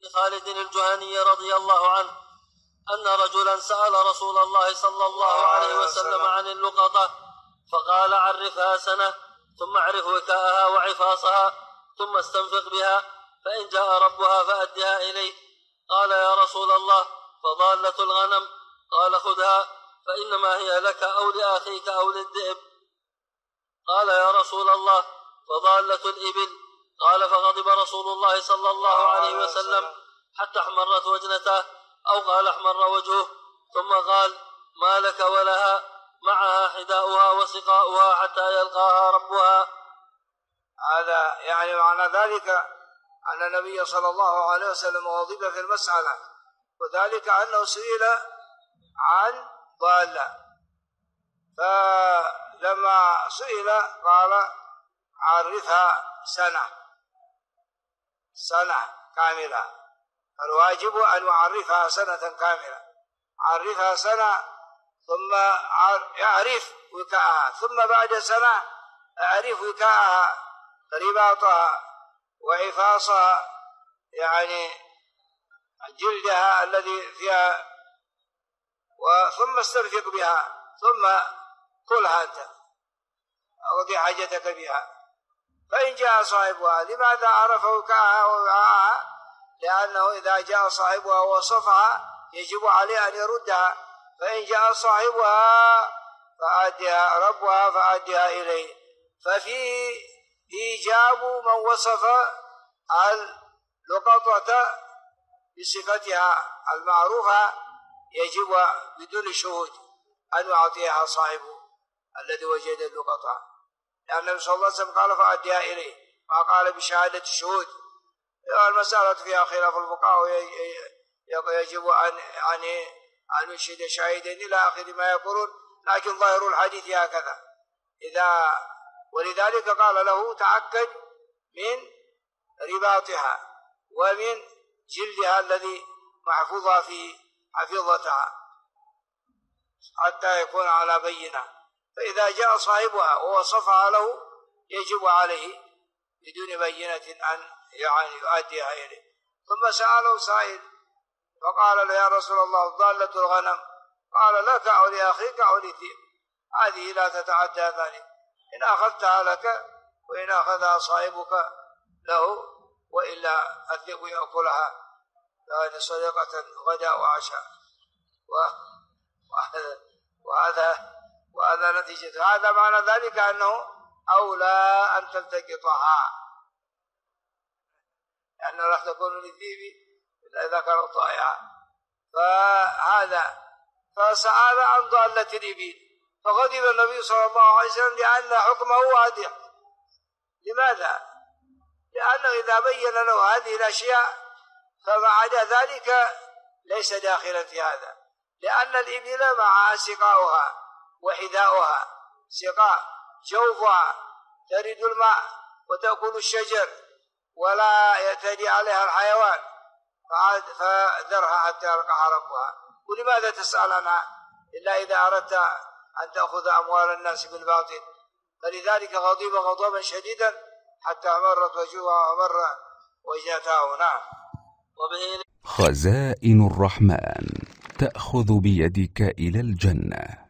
خالد الجهني رضي الله عنه أن رجلا سأل رسول الله صلى الله عليه وسلم عن اللقطة فقال عرفها سنة ثم اعرف وكاءها وعفاصها ثم استنفق بها فإن جاء ربها فأدها إليه. قال يا رسول الله فضالة الغنم؟ قال خذها فإنما هي لك أو لأخيك أو للذئب. قال يا رسول الله فضالة الإبل؟ قال فغضب رسول الله صلى الله عليه وسلم حتى احمرت وجنته أو قال احمر وجهه، ثم قال ما لك ولها معها حداؤها وسقاؤها حتى يلقاها ربها. هذا يعني معنى ذلك أن النبي صلى الله عليه وسلم غضب في المسألة، وذلك أنه سئل عن ضالة، فلما سئل قال عرفها سنة كاملة، الواجب أن يعرفها سنة كاملة، عرفها سنة ثم يعرف وكاءها، ثم بعد سنة أعرف وكاءها رباطها وعفاصها يعني جلدها الذي فيها، ثم استنفق بها ثم كلها أنت أقضي حاجتك بها. فإن جاء صاحبها، لماذا عرف وكاءها ووعاها؟ لأنه إذا جاء صاحبها ووصفها يجب عليه أن يردها، فإن جاء صاحبها فأدها ربها فأدها إليه. ففيه إيجاب من وصف اللقطة بصفتها المعروفة يجب بدون شهود أن يعطيها صاحبه الذي وجد اللقطة، لأن النبي صلى الله عليه وسلم قال فأدها إليه، ما قال بشهادة الشهود. المسألة فيها خلاف الفقهاء، يجب أن يشهد شاهدين إلى آخر ما يقولون، لكن ظاهر الحديث هكذا. ولذلك قال له تأكد من رباطها ومن جلدها الذي محفوظها في حفظتها حتى يكون على بينة. فإذا جاء صاحبها ووصفها له يجب عليه بدون بينة أن يؤديها إليه. ثم سأله سائل فقال له يا رسول الله ضالة الغنم؟ قال لك أو لأخيك أو للذئب، هذه لا تتعدى ذلك، إن أخذتها لك وإن أخذها صاحبك له، وإلا الذئب يأكلها، يعني صدقة غداء وعشاء. وهذا نتيجة هذا. معنى ذلك أنه أولى أن تلتقطها، لأنه لا تكون للذئب إلا إذا كان طائعا. فسأل عن ضالة الإبل فغضب النبي صلى الله عليه وسلم لأن حكمه واضح. لماذا؟ لأنه إذا بين له هذه الأشياء فما عدا ذلك ليس داخلا في هذا، لأن الإبل معها سقاؤها وحذاؤها. سقاء جوفها ترد الماء وتأكل الشجر ولا يعتدي عليها الحيوان، فذرها حتى يلقاها ربها. ولماذا تسأل عنها إلا إذا أردت أن تأخذ أموال الناس بالباطل؟ فلذلك غضب غضبا شديدا حتى مرت وجهها ومر وجهته. نعم. خزائن الرحمن تأخذ بيدك إلى الجنة.